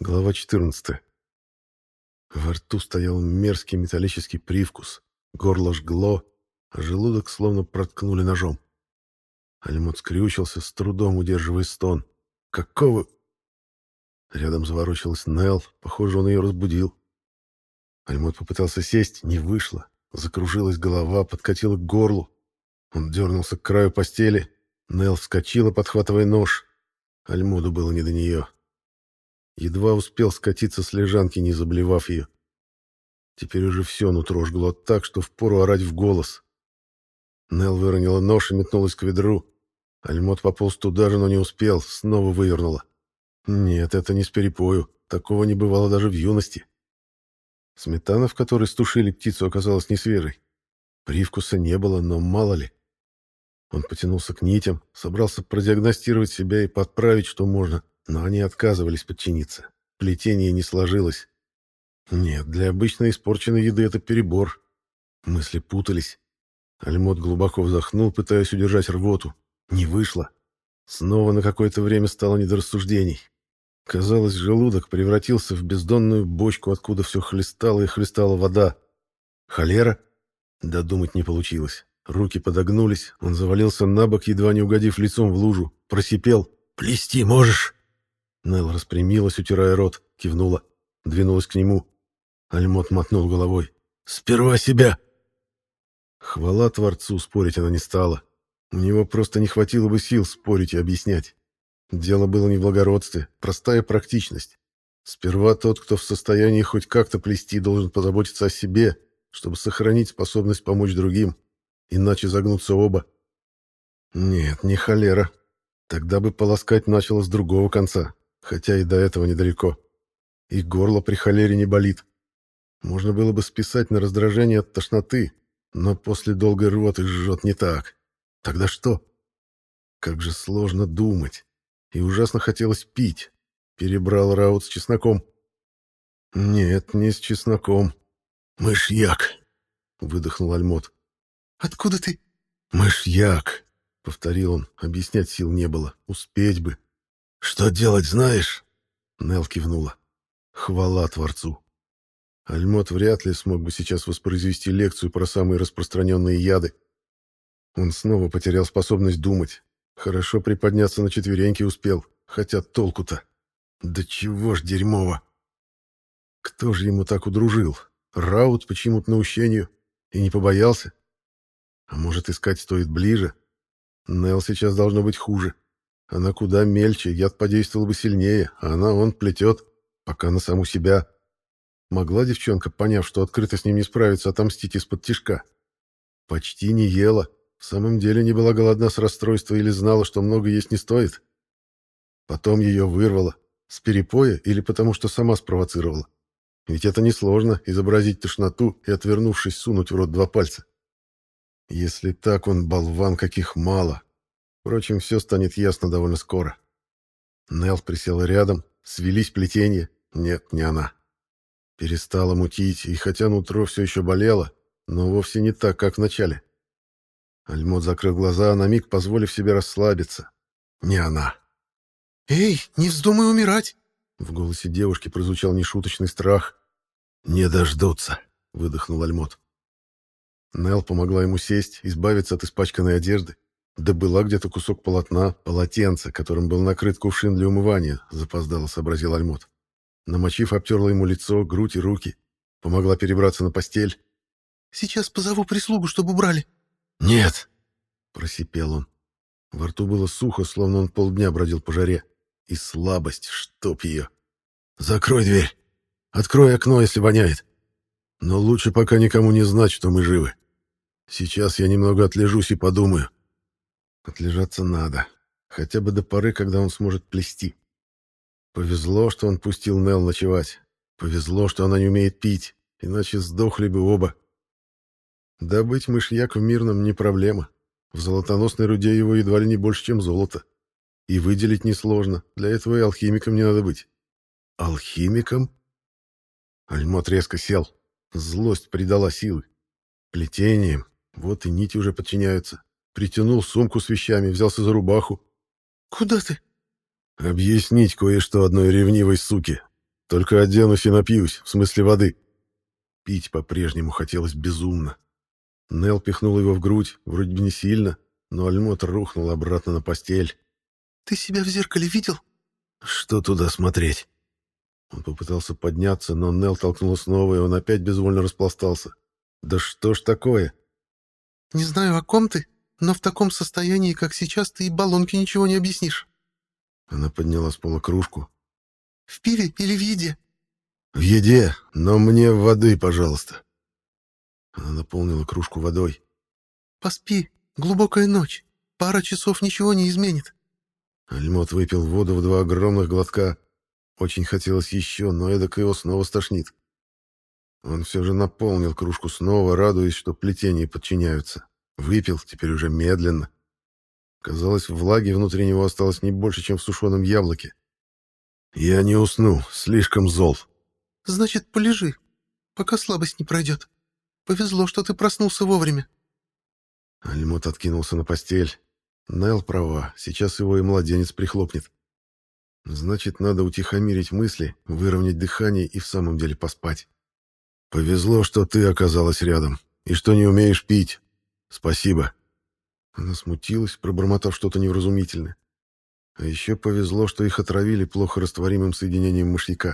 Глава 14. Во рту стоял мерзкий металлический привкус, горло жгло, а желудок словно проткнули ножом. Альмот скрючился, с трудом удерживая стон. «Какого...» Рядом заворочилась Нелл, похоже, он ее разбудил. Альмот попытался сесть, не вышло. Закружилась голова, подкатила к горлу. Он дернулся к краю постели. Нелл вскочила, подхватывая нож. Альмоту было не до нее. Едва успел скатиться с лежанки, не заблевав ее. Теперь уже все нутро жгло так, что впору орать в голос. Нелл выронила нож и метнулась к ведру. Альмот пополз туда же, но не успел, снова вывернула. Нет, это не с перепою, такого не бывало даже в юности. Сметана, в которой стушили птицу, оказалась не свежей. Привкуса не было, но мало ли. Он потянулся к нитям, собрался продиагностировать себя и подправить, что можно, но они отказывались подчиниться. Плетение не сложилось. Нет, для обычно испорченной еды это перебор. Мысли путались. Альмот глубоко вздохнул, пытаясь удержать рвоту. Не вышло. Снова на какое-то время стало не до рассуждений. Казалось, желудок превратился в бездонную бочку, откуда все хлестала и хлестала вода. Холера? Додумать не получилось. Руки подогнулись, он завалился на бок, едва не угодив лицом в лужу. Просипел. «Плести можешь?» Нелл распрямилась, утирая рот, кивнула. Двинулась к нему. Альмот мотнул головой. «Сперва себя!» Хвала Творцу, спорить она не стала. У него просто не хватило бы сил спорить и объяснять. Дело было не в благородстве, простая практичность. Сперва тот, кто в состоянии хоть как-то плести, должен позаботиться о себе, чтобы сохранить способность помочь другим, иначе загнутся оба. Нет, не холера. Тогда бы полоскать начало с другого конца, хотя и до этого недалеко. И горло при холере не болит. Можно было бы списать на раздражение от тошноты, но после долгой рвоты жжет не так. Тогда что? Как же сложно думать. И ужасно хотелось пить. Перебрал раут с чесноком. Нет, не с чесноком. «Мышьяк!» — выдохнул Альмот. «Откуда ты?» «Мышьяк!» — повторил он. Объяснять сил не было. Успеть бы. «Что делать, знаешь?» Нелл кивнула. Хвала Творцу. Альмот вряд ли смог бы сейчас воспроизвести лекцию про самые распространенные яды. Он снова потерял способность думать. Хорошо приподняться на четвереньки успел, хотя толку-то. Да чего ж дерьмово. Кто же ему так удружил? Раут по чему-то наущению. И не побоялся? А может, искать стоит ближе? Нелл сейчас должно быть хуже. Она куда мельче, яд подействовал бы сильнее, а он плетет, пока на саму себя. Могла девчонка, поняв, что открыто с ним не справится, отомстить из-под тишка? Почти не ела. В самом деле не была голодна с расстройства или знала, что много есть не стоит. Потом ее вырвало. С перепоя или потому, что сама спровоцировала. Ведь это несложно — изобразить тошноту и, отвернувшись, сунуть в рот 2 пальца. Если так, он болван, каких мало. Впрочем, все станет ясно довольно скоро. Нелл присела рядом, свелись плетенья. Нет, не она. Перестала мутить, и хотя нутро все еще болело, но вовсе не так, как в начале. Альмот закрыл глаза, на миг позволив себе расслабиться. Не она. «Эй, не вздумай умирать!» В голосе девушки прозвучал нешуточный страх. «Не дождутся», — выдохнул Альмот. Нелл помогла ему сесть, избавиться от испачканной одежды. Добыла где-то кусок полотна, полотенца, которым был накрыт кувшин для умывания, запоздало сообразил Альмот. Намочив, обтерла ему лицо, грудь и руки. Помогла перебраться на постель. «Сейчас позову прислугу, чтобы убрали». «Нет!» — просипел он. Во рту было сухо, словно он полдня бродил по жаре. И слабость, чтоб ее. «Закрой дверь! Открой окно, если воняет! Но лучше пока никому не знать, что мы живы. Сейчас я немного отлежусь и подумаю». Отлежаться надо. Хотя бы до поры, когда он сможет плести. Повезло, что он пустил Нелл ночевать. Повезло, что она не умеет пить, иначе сдохли бы оба. Добыть мышьяк в Мирном не проблема. В золотоносной руде его едва ли не больше, чем золото. И выделить несложно. Для этого и алхимиком не надо быть. Алхимиком? Альмот резко сел. Злость придала силы. Плетением. Вот и нити уже подчиняются. Притянул сумку с вещами, взялся за рубаху. «Куда ты?» Объяснить кое-что одной ревнивой суке. Только оденусь и напьюсь, в смысле воды». Пить по-прежнему хотелось безумно. Нел пихнул его в грудь, вроде бы не сильно, но Альмот рухнул обратно на постель. «Ты себя в зеркале видел?» «Что туда смотреть?» Он попытался подняться, но Нел толкнула снова, и он опять безвольно распластался. «Да что ж такое?» «Не знаю, о ком ты, но в таком состоянии, как сейчас, ты и баллонке ничего не объяснишь. Она подняла с пола кружку. В пиве или в еде?» «В еде, но мне воды, пожалуйста». Она наполнила кружку водой. «Поспи, глубокая ночь. Пара часов ничего не изменит». Альмот выпил воду в 2 огромных глотка. Очень хотелось еще, но эдак его снова стошнит. Он все же наполнил кружку снова, радуясь, что плетения подчиняются. Выпил, теперь уже медленно. Казалось, влаги внутри него осталось не больше, чем в сушеном яблоке. «Я не усну, слишком зол». «Значит, полежи, пока слабость не пройдет. Повезло, что ты проснулся вовремя». Альмот откинулся на постель. Нел права, сейчас его и младенец прихлопнет. Значит, надо утихомирить мысли, выровнять дыхание и в самом деле поспать. «Повезло, что ты оказалась рядом, и что не умеешь пить. Спасибо». Она смутилась, пробормотав что-то невразумительное. А еще повезло, что их отравили плохо растворимым соединением мышьяка.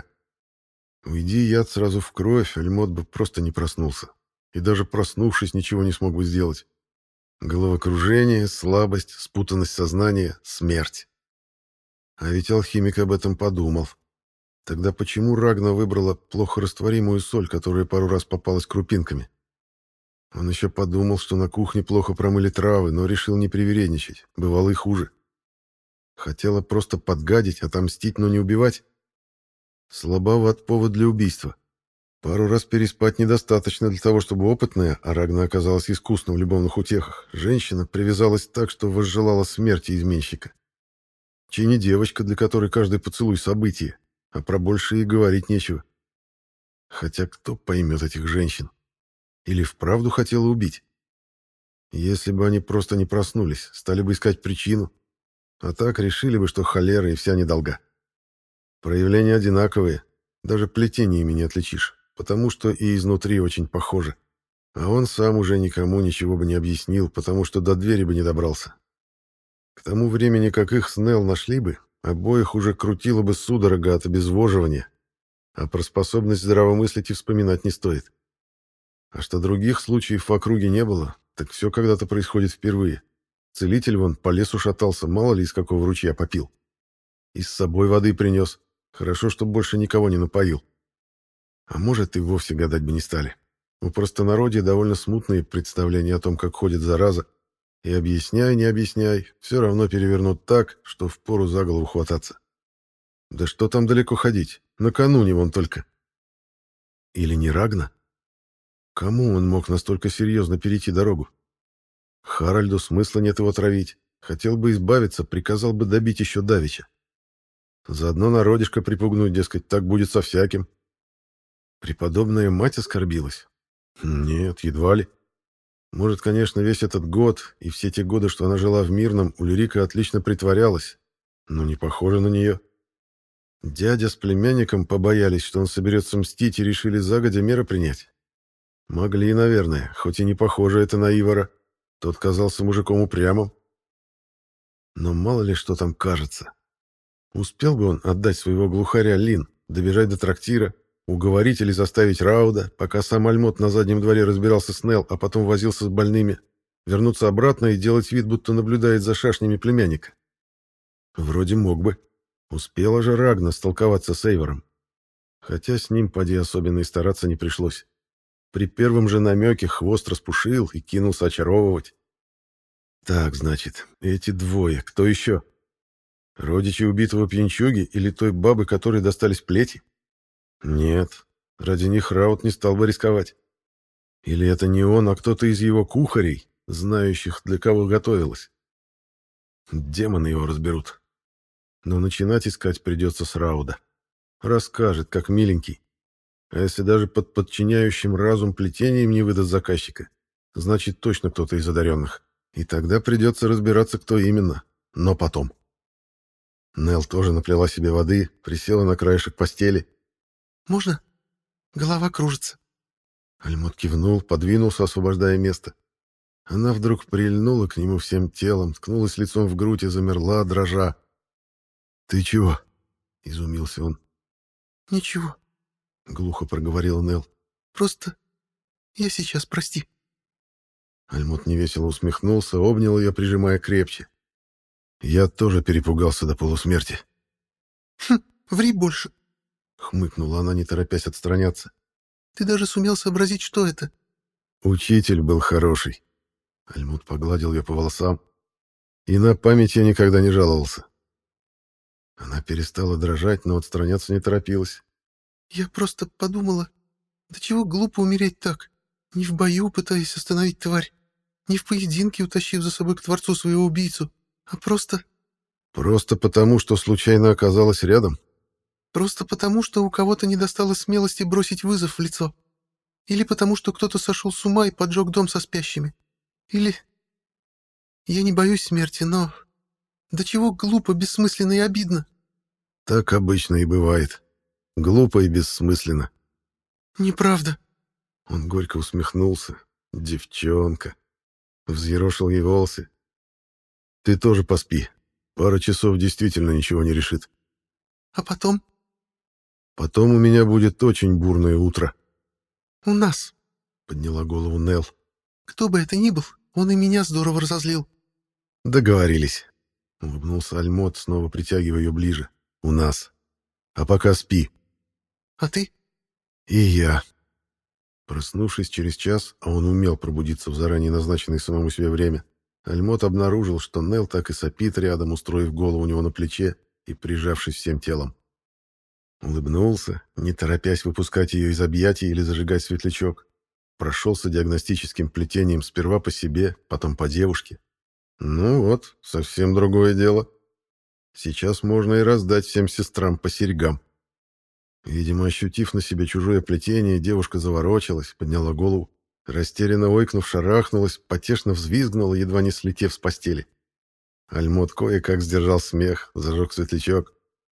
Уйди яд сразу в кровь, Альмот бы просто не проснулся. И даже проснувшись, ничего не смог бы сделать. Головокружение, слабость, спутанность сознания, смерть. А ведь алхимик об этом подумал. Тогда почему Рагна выбрала плохо растворимую соль, которая пару раз попалась крупинками? Он еще подумал, что на кухне плохо промыли травы, но решил не привередничать. Бывало и хуже. Хотела просто подгадить, отомстить, но не убивать. Слабоват повод для убийства. Пару раз переспать недостаточно для того, чтобы опытная, а Рагна оказалась искусна в любовных утехах, женщина привязалась так, что возжелала смерти изменщика. Чи не девочка, для которой каждый поцелуй — событие, а про большее и говорить нечего. Хотя кто поймет этих женщин? Или вправду хотела убить? Если бы они просто не проснулись, стали бы искать причину, а так решили бы, что холера и вся недолга. Проявления одинаковые, даже плетениями не отличишь, потому что и изнутри очень похожи. А он сам уже никому ничего бы не объяснил, потому что до двери бы не добрался. К тому времени, как их с Нел нашли бы, обоих уже крутило бы судорога от обезвоживания, а про способность здравомыслить и вспоминать не стоит. А что других случаев в округе не было, так все когда-то происходит впервые. Целитель вон по лесу шатался, мало ли из какого ручья попил. И с собой воды принес. Хорошо, что больше никого не напоил. А может, и вовсе гадать бы не стали. У простонародья довольно смутные представления о том, как ходит зараза. И объясняй, не объясняй, все равно перевернут так, что впору за голову хвататься. Да что там далеко ходить? Накануне вон только. Или не Рагна? Кому он мог настолько серьезно перейти дорогу? Харальду смысла нет его травить. Хотел бы избавиться, приказал бы добить еще давеча. Заодно народишко припугнуть, дескать, так будет со всяким. Преподобная мать оскорбилась? Нет, едва ли. Может, конечно, весь этот год и все те годы, что она жила в Мирном, Ульрика отлично притворялась, но не похоже на нее. Дядя с племянником побоялись, что он соберется мстить, и решили загодя меры принять. Могли, наверное, хоть и не похоже это на Ивара. Тот казался мужиком упрямым. Но мало ли что там кажется. Успел бы он отдать своего глухаря Лин, добежать до трактира, уговорить или заставить Рауда, пока сам Альмот на заднем дворе разбирался с Нел, а потом возился с больными, вернуться обратно и делать вид, будто наблюдает за шашнями племянника? Вроде мог бы. Успела же Рагна столковаться с Эйвором. Хотя с ним, поди, особенно и стараться не пришлось. При первом же намеке хвост распушил и кинулся очаровывать. Так, значит, эти двое, кто еще? Родичи убитого пьянчуги или той бабы, которой достались плети? Нет, ради них Раут не стал бы рисковать. Или это не он, а кто-то из его кухарей, знающих, для кого готовилась? Демоны его разберут. Но начинать искать придется с Рауда. Расскажет, как миленький. А если даже под подчиняющим разум плетением не выдаст заказчика, значит точно кто-то из одаренных. И тогда придется разбираться, кто именно. Но потом. Нел тоже наплела себе воды, присела на краешек постели. Можно? Голова кружится». Альмот кивнул, подвинулся, освобождая место. Она вдруг прильнула к нему всем телом, ткнулась лицом в грудь и замерла, дрожа. «Ты чего?» — изумился он. «Ничего», — глухо проговорила Нелл. «просто я сейчас, прости». Альмот невесело усмехнулся, обнял ее, прижимая крепче. «Я тоже перепугался до полусмерти». «Хм, ври больше», — хмыкнула она, не торопясь отстраняться. «ты даже сумел сообразить, что это». «Учитель был хороший». Альмут погладил ее по волосам. «И на память я никогда не жаловался». Она перестала дрожать, но отстраняться не торопилась. «Я просто подумала, да чего глупо умереть так, не в бою пытаясь остановить тварь, не в поединке утащив за собой к Творцу своего убийцу, а просто... Просто потому, что случайно оказалась рядом? Просто потому, что у кого-то не достало смелости бросить вызов в лицо. Или потому, что кто-то сошел с ума и поджег дом со спящими. Или... Я не боюсь смерти, но... Да чего глупо, бессмысленно и обидно. Так обычно и бывает. Глупо и бессмысленно. Неправда. Он горько усмехнулся. Девчонка. Взъерошил ей волосы. Ты тоже поспи. Пара часов действительно ничего не решит. А потом? Потом у меня будет очень бурное утро. У нас. Подняла голову Нелл. Кто бы это ни был, он и меня здорово разозлил. Договорились. Улыбнулся Альмот, снова притягивая ее ближе. У нас. А пока спи. А ты? И я. Проснувшись через час, а он умел пробудиться в заранее назначенное самому себе время, Альмот обнаружил, что Нелл так и сопит рядом, устроив голову у него на плече и прижавшись всем телом. Улыбнулся, не торопясь выпускать ее из объятий или зажигать светлячок. Прошелся диагностическим плетением сперва по себе, потом по девушке. Ну вот, совсем другое дело. Сейчас можно и раздать всем сестрам по серьгам. Видимо, ощутив на себе чужое плетение, девушка заворочилась, подняла голову, растерянно ойкнув, шарахнулась, потешно взвизгнула, едва не слетев с постели. Альмот кое-как сдержал смех, зажег светлячок.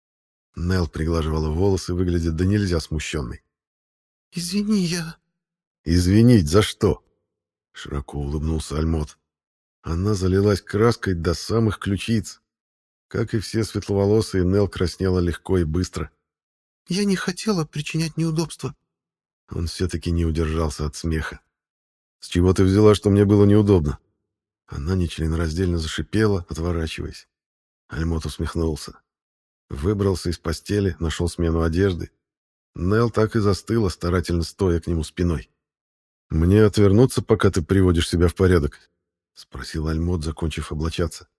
Нелл приглаживала волосы, выглядя да нельзя смущенной. «Извини, я...» «Извинить за что?» — широко улыбнулся Альмот. Она залилась краской до самых ключиц. Как и все светловолосые, Нелл краснела легко и быстро. «Я не хотела причинять неудобства». Он все-таки не удержался от смеха. «С чего ты взяла, что мне было неудобно?» Она нечленораздельно зашипела, отворачиваясь. Альмот усмехнулся. Выбрался из постели, нашел смену одежды. Нелл так и застыла, старательно стоя к нему спиной. «Мне отвернуться, пока ты приводишь себя в порядок?» — спросил Альмот, закончив облачаться.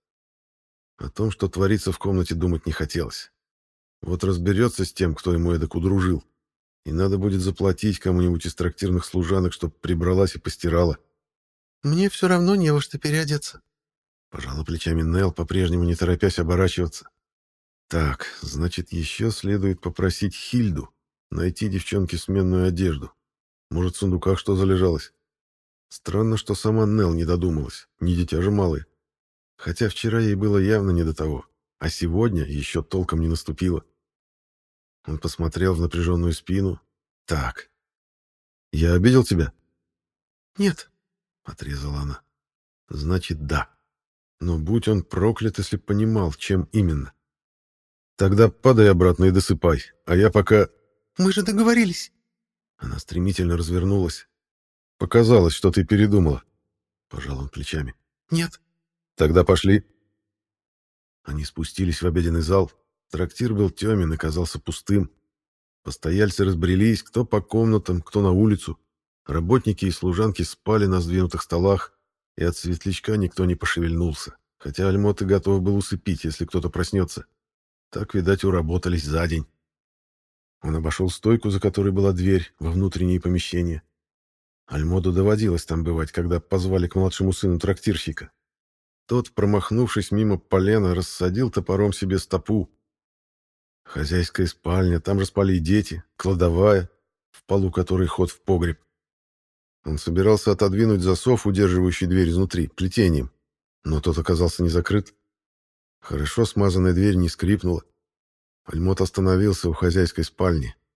О том, что творится в комнате, думать не хотелось. Вот разберется с тем, кто ему эдак удружил, и надо будет заплатить кому-нибудь из трактирных служанок, чтоб прибралась и постирала. «Мне все равно не во что переодеться». Пожала плечами Нелл, по-прежнему не торопясь оборачиваться. Так, значит, еще следует попросить Хильду найти девчонке сменную одежду. Может, в сундуках что залежалось. Странно, что сама Нелл не додумалась, не дитя же малое. Хотя вчера ей было явно не до того, а сегодня еще толком не наступило. Он посмотрел в напряженную спину. Так, я обидел тебя? «Нет». — отрезала она. «Значит, да. Но будь он проклят, если б понимал, чем именно. Тогда падай обратно и досыпай, а я пока...» «Мы же договорились». Она стремительно развернулась. «Показалось, что ты передумала», — пожал он плечами. «Нет». «Тогда пошли». Они спустились в обеденный зал. Трактир был темен и казался пустым. Постояльцы разбрелись, кто по комнатам, кто на улицу. Работники и служанки спали на сдвинутых столах, и от светлячка никто не пошевельнулся, хотя Альмот и готов был усыпить, если кто-то проснется. Так, видать, уработались за день. Он обошел стойку, за которой была дверь во внутренние помещения. Альмоту доводилось там бывать, когда позвали к младшему сыну трактирщика. Тот, промахнувшись мимо полена, рассадил топором себе стопу. Хозяйская спальня, там же спали и дети, кладовая, в полу которой ход в погреб. Он собирался отодвинуть засов, удерживающий дверь изнутри, плетением, но тот оказался не закрыт. Хорошо смазанная дверь не скрипнула. Альмот остановился у хозяйской спальни.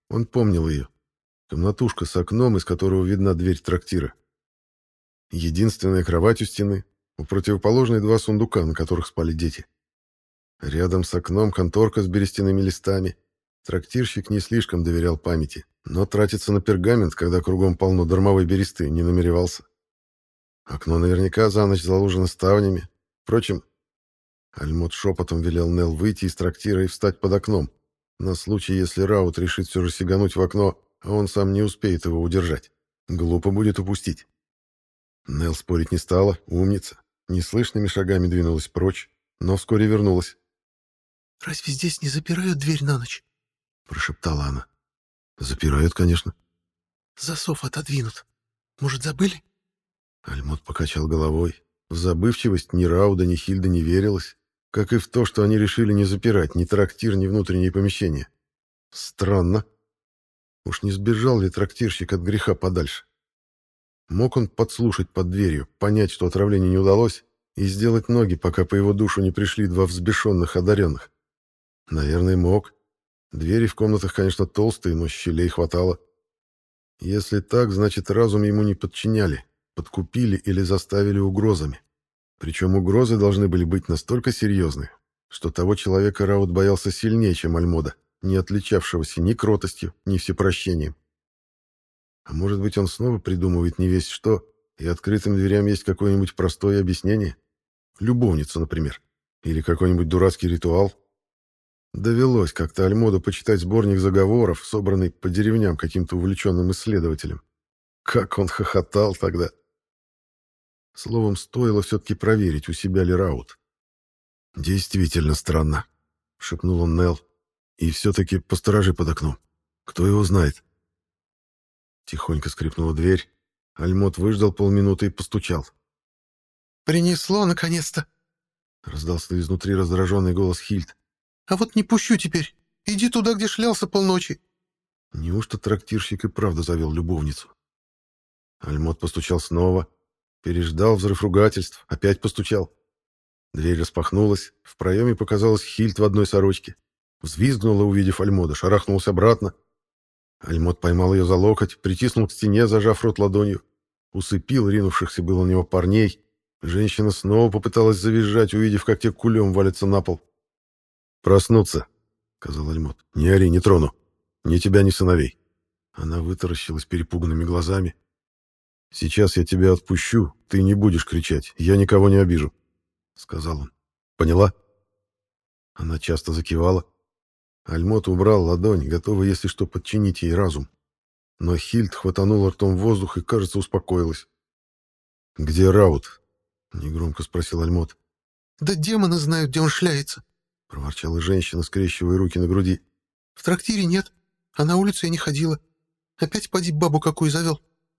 Он помнил ее. Комнатушка с окном, из которого видна дверь трактира. Единственная кровать у стены, у противоположной 2 сундука, на которых спали дети. Рядом с окном конторка с берестяными листами. Трактирщик не слишком доверял памяти, но тратиться на пергамент, когда кругом полно дармовой бересты, не намеревался. Окно наверняка за ночь заложено ставнями. Впрочем, Альмот шепотом велел Нел выйти из трактира и встать под окном, на случай, если Раут решит все же сигануть в окно, а он сам не успеет его удержать. Глупо будет упустить. Нел спорить не стала, умница. Неслышными шагами двинулась прочь, но вскоре вернулась. «Разве здесь не запирают дверь на ночь?» — прошептала она. «Запирают, конечно». «Засов отодвинут. Может, забыли?» Альмот покачал головой. В забывчивость ни Рауда, ни Хильда не верилось, как и в то, что они решили не запирать ни трактир, ни внутренние помещения. Странно. Уж не сбежал ли трактирщик от греха подальше? Мог он подслушать под дверью, понять, что отравление не удалось, и сделать ноги, пока по его душу не пришли 2 взбешенных одаренных? Наверное, мог. Двери в комнатах, конечно, толстые, но щелей хватало. Если так, значит, разум ему не подчиняли, подкупили или заставили угрозами. Причем угрозы должны были быть настолько серьезные, что того человека Раут боялся сильнее, чем Альмода, не отличавшегося ни кротостью, ни всепрощением. А может быть, он снова придумывает невесть что, и открытым дверям есть какое-нибудь простое объяснение? Любовница, например. Или какой-нибудь дурацкий ритуал? Довелось как-то Альмоду почитать сборник заговоров, собранный по деревням каким-то увлеченным исследователем. Как он хохотал тогда! Словом, стоило все-таки проверить, у себя ли Раут. «Действительно странно», — шепнул он Нел. «И все-таки посторожи под окном. Кто его знает?» Тихонько скрипнула дверь. Альмот выждал полминуты и постучал. «Принесло, наконец-то!» — раздался изнутри раздраженный голос Хильд. «А вот не пущу теперь. Иди туда, где шлялся полночи». Неужто трактирщик и правда завел любовницу? Альмот постучал снова. Переждал взрыв ругательств, опять постучал. Дверь распахнулась, в проеме показалась Хильд в одной сорочке. Взвизгнула, увидев Альмода, шарахнулась обратно. Альмот поймал ее за локоть, притиснул к стене, зажав рот ладонью. Усыпил ринувшихся было на него парней. Женщина снова попыталась завизжать, увидев, как те кулем валятся на пол. «Проснуться», — сказал Альмот. «Не ори, не трону. Ни тебя, ни сыновей». Она вытаращилась перепуганными глазами. «Сейчас я тебя отпущу, ты не будешь кричать, я никого не обижу», — сказал он. «Поняла?» Она часто закивала. Альмот убрал ладонь, готовый, если что, подчинить ей разум. Но Хильд хватанула ртом воздух и, кажется, успокоилась. «Где Раут?» — негромко спросил Альмот. «Да демоны знают, где он шляется», — проворчала женщина, скрещивая руки на груди. «В трактире нет, а на улицу я не ходила. Опять поди бабу какую завел».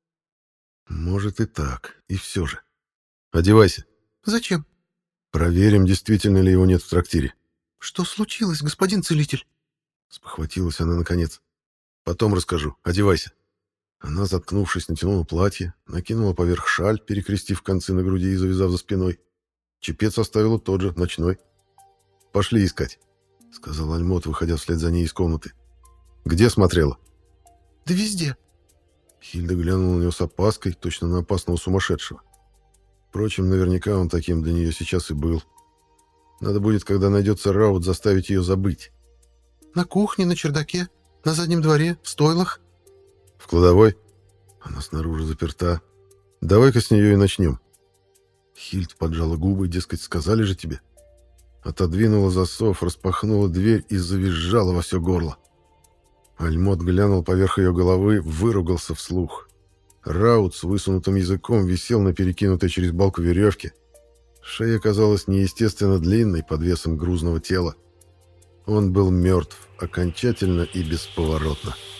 «Может и так, и все же. Одевайся». «Зачем?» «Проверим, действительно ли его нет в трактире». «Что случилось, господин целитель?» Спохватилась она наконец. «Потом расскажу. Одевайся». Она, заткнувшись, натянула платье, накинула поверх шаль, перекрестив концы на груди и завязав за спиной. Чепец оставила тот же, ночной. «Пошли искать», — сказал Альмот, выходя вслед за ней из комнаты. «Где смотрела?» «Да везде». Хильда глянула на него с опаской, точно на опасного сумасшедшего. Впрочем, наверняка он таким для нее сейчас и был. Надо будет, когда найдется Раут, заставить ее забыть. «На кухне, на чердаке, на заднем дворе, в стойлах». «В кладовой?» Она снаружи заперта. «Давай-ка с нее и начнем». Хильд поджала губы, дескать, сказали же тебе. Отодвинула засов, распахнула дверь и завизжала во все горло. Альмот глянул поверх ее головы, выругался вслух. Раут с высунутым языком висел на перекинутой через балку веревке. Шея казалась неестественно длинной под весом грузного тела. Он был мертв, окончательно и бесповоротно.